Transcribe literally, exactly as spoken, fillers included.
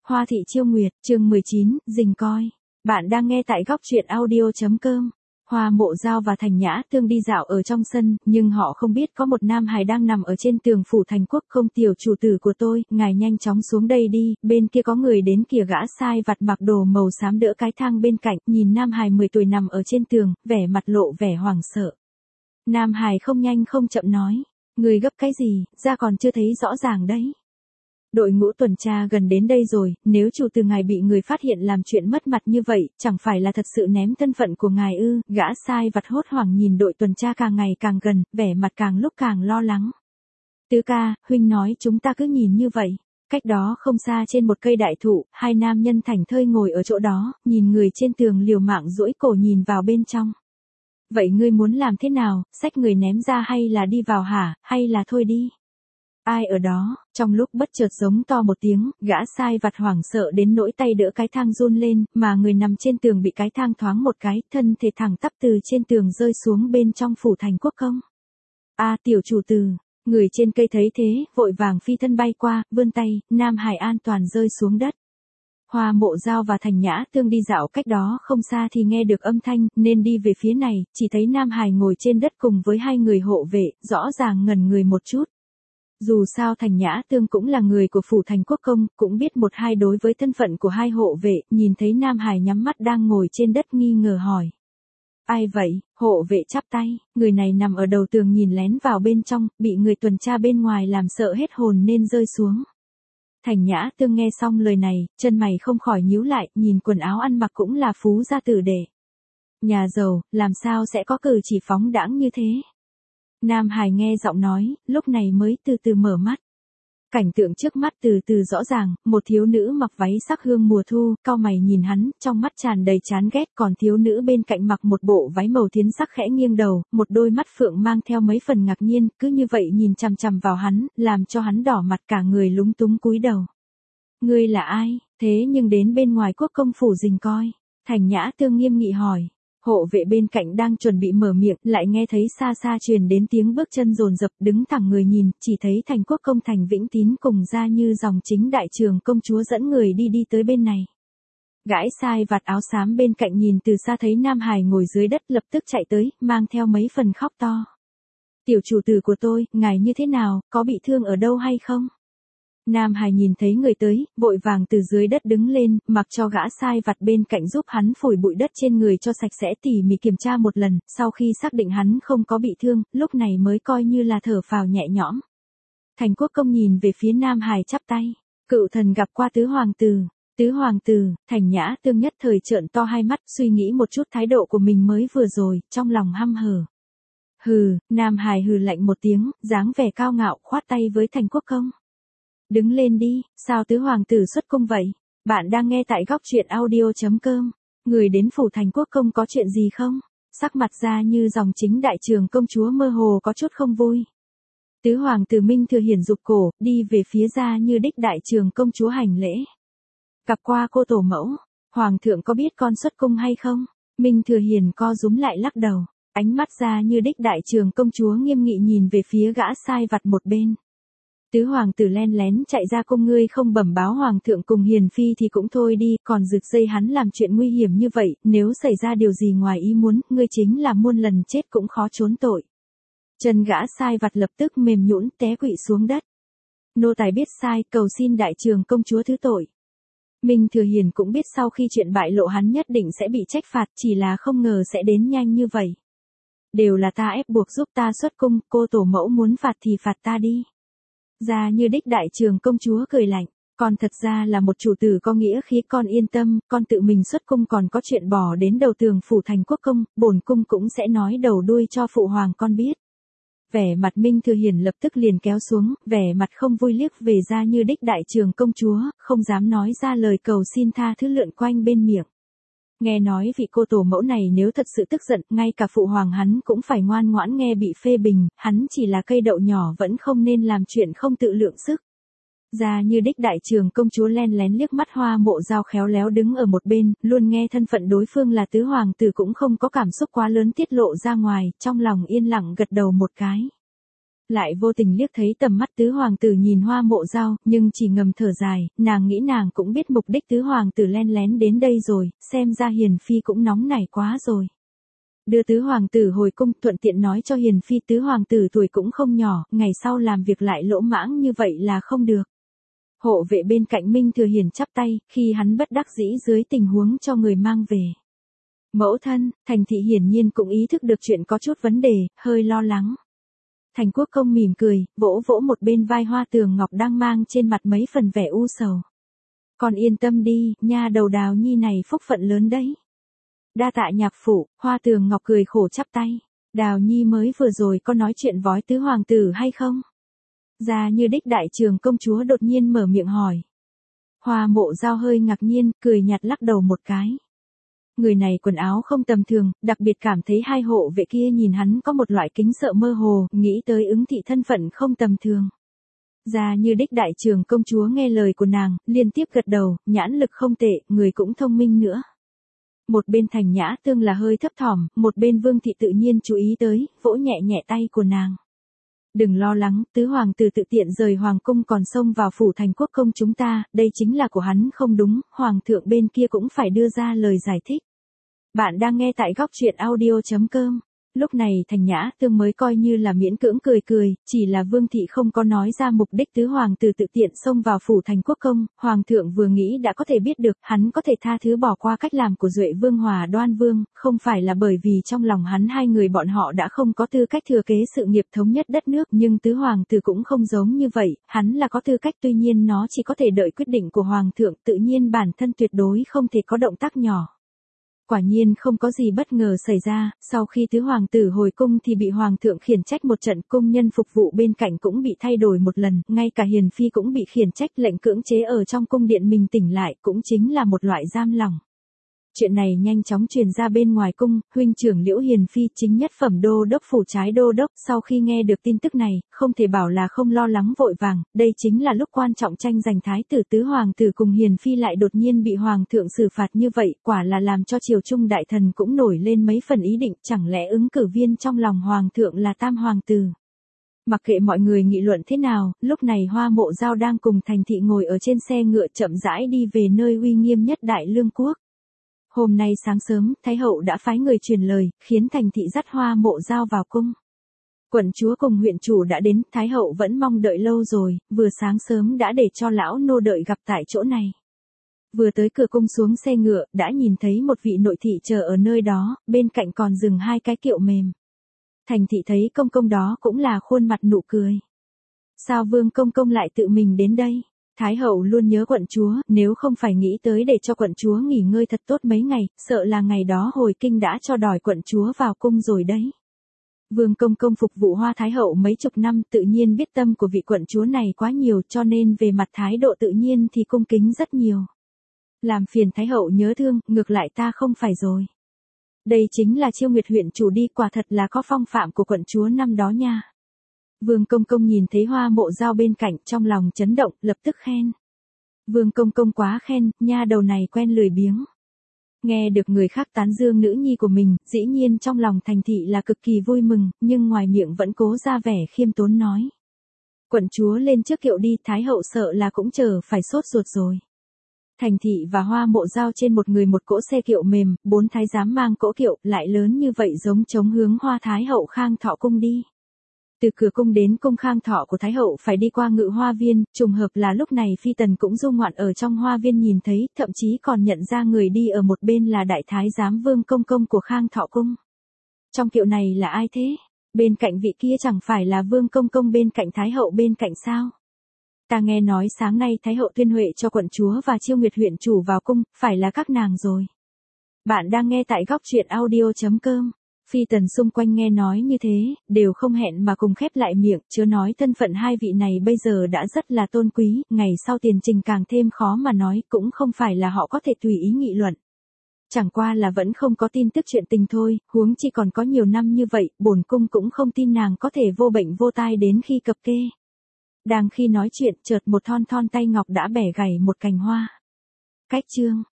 Hoa thị chiêu nguyệt, chương mười chín, rình coi. Bạn đang nghe tại góc truyện audio chấm com. Hoa Mộ Dao và Thành Nhã Tương đi dạo ở trong sân, nhưng họ không biết có một nam hài đang nằm ở trên tường phủ thành quốc. Không, tiểu chủ tử của tôi, ngài nhanh chóng xuống đây đi, bên kia có người đến kìa. Gã sai vặt mặc đồ màu xám đỡ cái thang bên cạnh, nhìn nam hài mười tuổi nằm ở trên tường, vẻ mặt lộ vẻ hoảng sợ. Nam hài không nhanh không chậm nói, người gấp cái gì, ra còn chưa thấy rõ ràng đấy. Đội ngũ tuần tra gần đến đây rồi, nếu chủ từ ngài bị người phát hiện làm chuyện mất mặt như vậy, chẳng phải là thật sự ném thân phận của ngài ư? Gã sai vặt hốt hoảng nhìn đội tuần tra càng ngày càng gần, vẻ mặt càng lúc càng lo lắng. Tứ ca, huynh nói chúng ta cứ nhìn như vậy. Cách đó không xa trên một cây đại thụ, hai nam nhân thảnh thơi ngồi ở chỗ đó, nhìn người trên tường liều mạng duỗi cổ nhìn vào bên trong. Vậy ngươi muốn làm thế nào, xách người ném ra hay là đi vào hả, hay là thôi đi? Ai ở đó? Trong lúc bất chợt giống to một tiếng, gã sai vặt hoảng sợ đến nỗi tay đỡ cái thang run lên, mà người nằm trên tường bị cái thang thoáng một cái, thân thể thẳng tắp từ trên tường rơi xuống bên trong phủ thành quốc công. A à, tiểu chủ tử, người trên cây thấy thế, vội vàng phi thân bay qua, vươn tay, nam hài an toàn rơi xuống đất. Hoa Mộ Dao và Thành Nhã Tương đi dạo cách đó không xa thì nghe được âm thanh, nên đi về phía này, chỉ thấy nam hài ngồi trên đất cùng với hai người hộ vệ, rõ ràng ngẩn người một chút. Dù sao Thành Nhã Tương cũng là người của phủ thành quốc công, cũng biết một hai đối với thân phận của hai hộ vệ, nhìn thấy nam hài nhắm mắt đang ngồi trên đất nghi ngờ hỏi. Ai vậy? Hộ vệ chắp tay, người này nằm ở đầu tường nhìn lén vào bên trong, bị người tuần tra bên ngoài làm sợ hết hồn nên rơi xuống. Thành Nhã Tương nghe xong lời này, chân mày không khỏi nhíu lại, nhìn quần áo ăn mặc cũng là phú gia tử đệ. Nhà giàu, làm sao sẽ có cử chỉ phóng đãng như thế? Nam hài nghe giọng nói, lúc này mới từ từ mở mắt. Cảnh tượng trước mắt từ từ rõ ràng, một thiếu nữ mặc váy sắc hương mùa thu, cau mày nhìn hắn, trong mắt tràn đầy chán ghét, còn thiếu nữ bên cạnh mặc một bộ váy màu thiến sắc khẽ nghiêng đầu, một đôi mắt phượng mang theo mấy phần ngạc nhiên, cứ như vậy nhìn chằm chằm vào hắn, làm cho hắn đỏ mặt cả người lúng túng cúi đầu. Ngươi là ai, thế nhưng đến bên ngoài quốc công phủ rình coi? Thành Nhã Tương nghiêm nghị hỏi. Hộ vệ bên cạnh đang chuẩn bị mở miệng, lại nghe thấy xa xa truyền đến tiếng bước chân dồn dập, đứng thẳng người nhìn, chỉ thấy thành quốc công Thành Vĩnh Tín cùng ra như dòng chính đại trường công chúa dẫn người đi đi tới bên này. Gái sai vạt áo xám bên cạnh nhìn từ xa thấy nam hài ngồi dưới đất lập tức chạy tới, mang theo mấy phần khóc to. Tiểu chủ tử của tôi, ngài như thế nào, có bị thương ở đâu hay không? Nam hài nhìn thấy người tới, vội vàng từ dưới đất đứng lên, mặc cho gã sai vặt bên cạnh giúp hắn phủi bụi đất trên người cho sạch sẽ, tỉ mỉ kiểm tra một lần, sau khi xác định hắn không có bị thương, lúc này mới coi như là thở phào nhẹ nhõm. Thành quốc công nhìn về phía Nam hài chắp tay, cựu thần gặp qua tứ hoàng tử. Tứ hoàng tử, Thành Nhã Tương nhất thời trợn to hai mắt, suy nghĩ một chút thái độ của mình mới vừa rồi, trong lòng hăm hở. Hừ, Nam hài hừ lạnh một tiếng, dáng vẻ cao ngạo, khoát tay với Thành quốc công. Đứng lên đi, sao tứ hoàng tử xuất cung vậy? Bạn đang nghe tại góc truyện audio chấm com. Người đến phủ thành quốc công có chuyện gì không? Sắc mặt ra như dòng chính đại trường công chúa mơ hồ có chút không vui. Tứ hoàng tử Minh Thừa Hiển rụt cổ, đi về phía ra như đích đại trường công chúa hành lễ. Gặp qua cô tổ mẫu, hoàng thượng có biết con xuất cung hay không? Minh Thừa Hiển co rúm lại lắc đầu, ánh mắt ra như đích đại trường công chúa nghiêm nghị nhìn về phía gã sai vặt một bên. Tứ hoàng tử len lén chạy ra cung, ngươi không bẩm báo hoàng thượng cùng hiền phi thì cũng thôi đi, còn rực dây hắn làm chuyện nguy hiểm như vậy, nếu xảy ra điều gì ngoài ý muốn, ngươi chính là muôn lần chết cũng khó trốn tội. Chân gã sai vặt lập tức mềm nhũn té quỵ xuống đất. Nô tài biết sai, cầu xin đại trường công chúa thứ tội. Minh Thừa Hiển cũng biết sau khi chuyện bại lộ hắn nhất định sẽ bị trách phạt, chỉ là không ngờ sẽ đến nhanh như vậy. Đều là ta ép buộc giúp ta xuất cung, cô tổ mẫu muốn phạt thì phạt ta đi. Ra như đích đại trường công chúa cười lạnh, con thật ra là một chủ tử có nghĩa khí, con yên tâm, con tự mình xuất cung còn có chuyện bỏ đến đầu tường phủ thành quốc công, bổn cung cũng sẽ nói đầu đuôi cho phụ hoàng con biết. Vẻ mặt Minh Thừa Hiển lập tức liền kéo xuống, vẻ mặt không vui liếc về ra như đích đại trường công chúa, không dám nói ra lời cầu xin tha thứ lượn quanh bên miệng. Nghe nói vị cô tổ mẫu này nếu thật sự tức giận, ngay cả phụ hoàng hắn cũng phải ngoan ngoãn nghe bị phê bình, hắn chỉ là cây đậu nhỏ vẫn không nên làm chuyện không tự lượng sức. Ra như đích đại trường công chúa len lén liếc mắt Hoa Mộ Dao khéo léo đứng ở một bên, luôn nghe thân phận đối phương là tứ hoàng tử cũng không có cảm xúc quá lớn tiết lộ ra ngoài, trong lòng yên lặng gật đầu một cái. Lại vô tình liếc thấy tầm mắt tứ hoàng tử nhìn Hoa Mộ Dao, nhưng chỉ ngầm thở dài, nàng nghĩ nàng cũng biết mục đích tứ hoàng tử len lén đến đây rồi, xem ra Hiền Phi cũng nóng nảy quá rồi. Đưa tứ hoàng tử hồi cung, thuận tiện nói cho Hiền Phi tứ hoàng tử tuổi cũng không nhỏ, ngày sau làm việc lại lỗ mãng như vậy là không được. Hộ vệ bên cạnh Minh Thừa Hiền chắp tay, khi hắn bất đắc dĩ dưới tình huống cho người mang về. Mẫu thân, Thành Thị hiển nhiên cũng ý thức được chuyện có chút vấn đề, hơi lo lắng. Thành Quốc Công mỉm cười, vỗ vỗ một bên vai Hoa Tường Ngọc đang mang trên mặt mấy phần vẻ u sầu. Con yên tâm đi, nha đầu Đào Nhi này phúc phận lớn đấy. Đa tạ nhạc phụ, Hoa Tường Ngọc cười khổ chắp tay. Đào Nhi mới vừa rồi có nói chuyện vói tứ hoàng tử hay không? Ra như đích đại trường công chúa đột nhiên mở miệng hỏi. Hoa Mộ Dao hơi ngạc nhiên, cười nhạt lắc đầu một cái. Người này quần áo không tầm thường, đặc biệt cảm thấy hai hộ vệ kia nhìn hắn có một loại kính sợ mơ hồ, nghĩ tới ứng thị thân phận không tầm thường. Ra như đích đại trường công chúa nghe lời của nàng, liên tiếp gật đầu, nhãn lực không tệ, người cũng thông minh nữa. Một bên Thành Nhã Tương là hơi thấp thỏm, một bên Vương thị tự nhiên chú ý tới, vỗ nhẹ nhẹ tay của nàng. Đừng lo lắng, tứ hoàng tử tự tiện rời hoàng cung còn xông vào phủ Thành Quốc Công chúng ta, đây chính là của hắn không đúng, hoàng thượng bên kia cũng phải đưa ra lời giải thích. Bạn đang nghe tại góc truyện audio chấm com. Lúc này Thành Nhã Tương mới coi như là miễn cưỡng cười cười, chỉ là Vương thị không có nói ra mục đích tứ hoàng tử tự tiện xông vào phủ Thành Quốc Công, hoàng thượng vừa nghĩ đã có thể biết được, hắn có thể tha thứ bỏ qua cách làm của Duệ Vương Hòa Đoan Vương, không phải là bởi vì trong lòng hắn hai người bọn họ đã không có tư cách thừa kế sự nghiệp thống nhất đất nước, nhưng tứ hoàng tử cũng không giống như vậy, hắn là có tư cách, tuy nhiên nó chỉ có thể đợi quyết định của hoàng thượng, tự nhiên bản thân tuyệt đối không thể có động tác nhỏ. Quả nhiên không có gì bất ngờ xảy ra, sau khi tứ hoàng tử hồi cung thì bị hoàng thượng khiển trách một trận, cung nhân phục vụ bên cạnh cũng bị thay đổi một lần, ngay cả Hiền Phi cũng bị khiển trách, lệnh cưỡng chế ở trong cung điện mình tỉnh lại, cũng chính là một loại giam lỏng. Chuyện này nhanh chóng truyền ra bên ngoài cung, huynh trưởng Liễu Hiền Phi chính nhất phẩm đô đốc phủ trái đô đốc, sau khi nghe được tin tức này, không thể bảo là không lo lắng vội vàng, đây chính là lúc quan trọng tranh giành thái tử tứ hoàng tử cùng Hiền Phi lại đột nhiên bị hoàng thượng xử phạt như vậy, quả là làm cho triều trung đại thần cũng nổi lên mấy phần ý định, chẳng lẽ ứng cử viên trong lòng hoàng thượng là tam hoàng tử. Mặc kệ mọi người nghị luận thế nào, lúc này Hoa Mộ Dao đang cùng Thành Thị ngồi ở trên xe ngựa chậm rãi đi về nơi uy nghiêm nhất Đại Lương quốc. Hôm nay sáng sớm, Thái hậu đã phái người truyền lời, khiến Thành Thị dắt Hoa Mộ Dao vào cung. Quận chúa cùng huyện chủ đã đến, Thái hậu vẫn mong đợi lâu rồi, vừa sáng sớm đã để cho lão nô đợi gặp tại chỗ này. Vừa tới cửa cung xuống xe ngựa, đã nhìn thấy một vị nội thị chờ ở nơi đó, bên cạnh còn dừng hai cái kiệu mềm. Thành Thị thấy công công đó cũng là khuôn mặt nụ cười. Sao Vương công công lại tự mình đến đây? Thái hậu luôn nhớ quận chúa, nếu không phải nghĩ tới để cho quận chúa nghỉ ngơi thật tốt mấy ngày, sợ là ngày đó hồi kinh đã cho đòi quận chúa vào cung rồi đấy. Vương công công phục vụ Hoa Thái hậu mấy chục năm, tự nhiên biết tâm của vị quận chúa này quá nhiều, cho nên về mặt thái độ tự nhiên thì cung kính rất nhiều. Làm phiền Thái hậu nhớ thương, ngược lại ta không phải rồi. Đây chính là Chiêu Nguyệt huyện chủ đi, quả thật là có phong phạm của quận chúa năm đó nha. Vương công công nhìn thấy Hoa Mộ Dao bên cạnh, trong lòng chấn động, lập tức khen. Vương công công quá khen, nha đầu này quen lười biếng. Nghe được người khác tán dương nữ nhi của mình, dĩ nhiên trong lòng Thành Thị là cực kỳ vui mừng, nhưng ngoài miệng vẫn cố ra vẻ khiêm tốn nói. Quận chúa lên trước kiệu đi, Thái hậu sợ là cũng chờ phải sốt ruột rồi. Thành Thị và Hoa Mộ Dao trên một người một cỗ xe kiệu mềm, bốn thái giám mang cỗ kiệu, lại lớn như vậy giống chống hướng Hoa Thái hậu Khang Thọ cung đi. Từ cửa cung đến cung Khang Thọ của Thái hậu phải đi qua Ngự Hoa viên, trùng hợp là lúc này phi tần cũng du ngoạn ở trong hoa viên nhìn thấy, thậm chí còn nhận ra người đi ở một bên là đại thái giám Vương công công của Khang Thọ cung. Trong kiệu này là ai thế? Bên cạnh vị kia chẳng phải là Vương công công bên cạnh Thái hậu bên cạnh sao? Ta nghe nói sáng nay Thái hậu tuyên huệ cho quận chúa và Chiêu Nguyệt huyện chủ vào cung, phải là các nàng rồi. Bạn đang nghe tại góc truyện audio chấm com. Phi tần xung quanh nghe nói như thế, đều không hẹn mà cùng khép lại miệng, chớ nói thân phận hai vị này bây giờ đã rất là tôn quý, ngày sau tiền trình càng thêm khó mà nói, cũng không phải là họ có thể tùy ý nghị luận. Chẳng qua là vẫn không có tin tức chuyện tình thôi, huống chi còn có nhiều năm như vậy, bổn cung cũng không tin nàng có thể vô bệnh vô tai đến khi cập kê. Đang khi nói chuyện, chợt một thon thon tay ngọc đã bẻ gãy một cành hoa. Cách chương